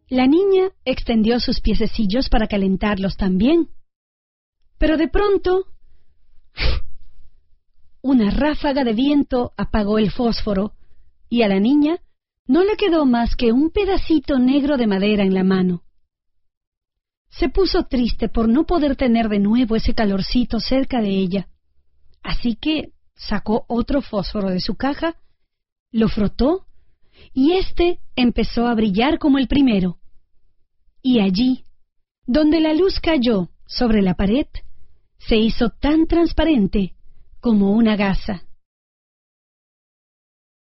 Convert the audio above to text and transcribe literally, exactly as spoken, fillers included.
La niña extendió sus piececillos para calentarlos también. Pero de pronto, una ráfaga de viento apagó el fósforo, y a la niña no le quedó más que un pedacito negro de madera en la mano. Se puso triste por no poder tener de nuevo ese calorcito cerca de ella, así que sacó otro fósforo de su caja, lo frotó, y éste empezó a brillar como el primero. Y allí, donde la luz cayó sobre la pared, se hizo tan transparente como una gasa.